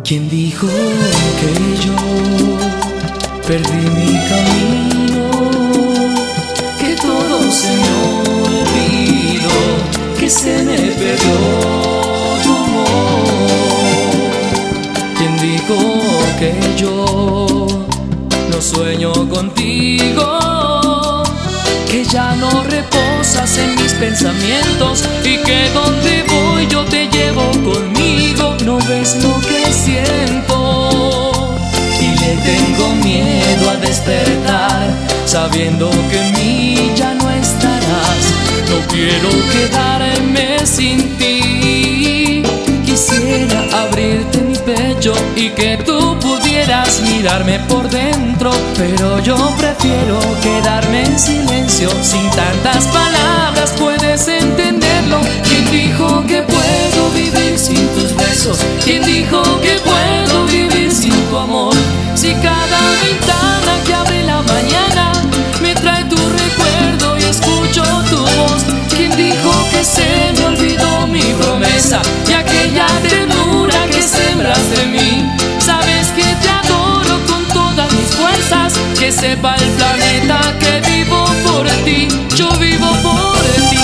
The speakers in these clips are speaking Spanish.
¿Quién dijo que yo perdí mi camino? Que todo se me olvidó, que se me perdió tu amor. ¿Quién dijo que yo no sueño contigo? Que ya no reposas en mis pensamientos y que donde voy yo te llevo conmigo. No ves lo que siento y le tengo miedo a despertar, sabiendo que en mí ya no estarás. No quiero quedarme sin ti. Quisiera abrirte mi pecho y que tú pudieras mirarme por dentro, pero yo prefiero quedarme en silencio. Sin tantas palabras puedes entenderlo. ¿Quién dijo que puedo vivir sin tus besos? ¿Quién dijo que puedo vivir sin tu amor? Si cada ventana que abre la mañana me trae tu recuerdo y escucho tu voz. ¿Quién dijo que se me olvidó mi promesa y aquella ternura que sembraste en mí? Sabes que te adoro con todas mis fuerzas. Que sepa el planeta que vivo por ti. Yo vivo por ti.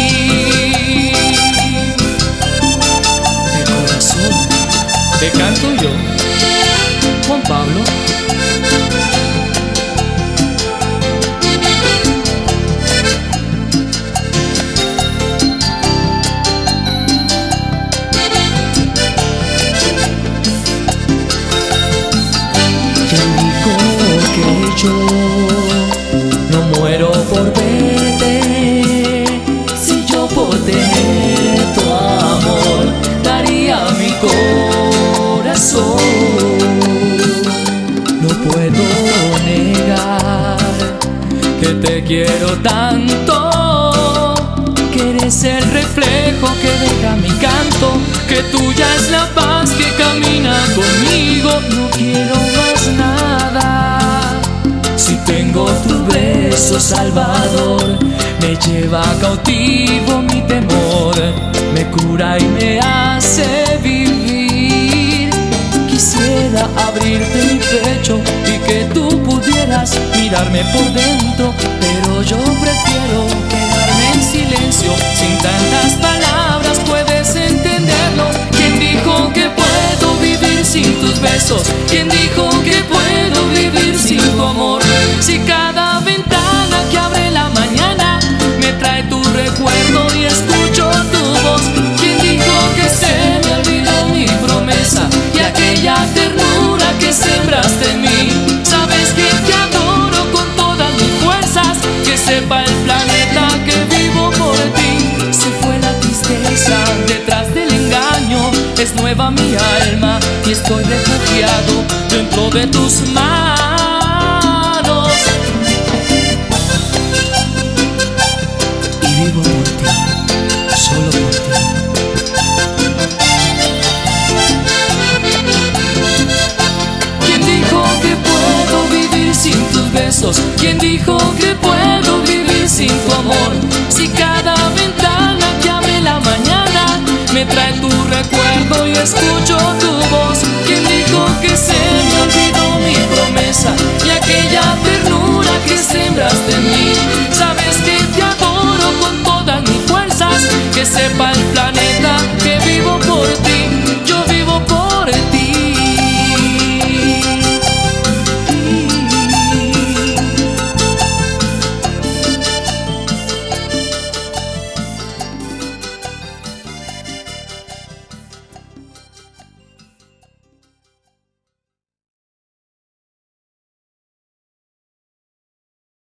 De corazón te canto yo, Juan Pablo. Yo no muero por verte. Si yo por tener tu amor daría mi corazón. No puedo negar que te quiero tanto, que eres el reflejo que deja mi canto, que tuya es la paz que camina conmigo. No quiero más nada. Si tengo tu beso salvador, me lleva cautivo mi temor, me cura y me hace vivir. Quisiera abrirte mi pecho y que tú pudieras mirarme por dentro, pero yo prefiero quedarme en silencio. Sin tantas palabras puedes entenderlo. ¿Quién dijo que puedo vivir sin tus besos? ¿Quién dijo que puedo vivir sin tu amor? Si cada ventana que abre la mañana me trae tu recuerdo y escucho tu voz. ¿Quién dijo que se me olvidó mi promesa y aquella ternura que sembraste en mí? Sabes que te adoro con todas mis fuerzas. Que sepa el planeta que vivo por ti. Se fue la tristeza detrás del engaño, es nueva mi alma y estoy refugiado dentro de tus manos. Vivo por ti, solo por ti. ¿Quién dijo que puedo vivir sin tus besos? ¿Quién dijo que puedo vivir sin tu amor? Si cada ventana que abre la mañana me trae tu recuerdo y escucho tu voz. ¿Quién dijo que se me olvidó mi promesa y aquella ternura que sembraste en mí? Sabes que te adoro con todas mis fuerzas. Que sepa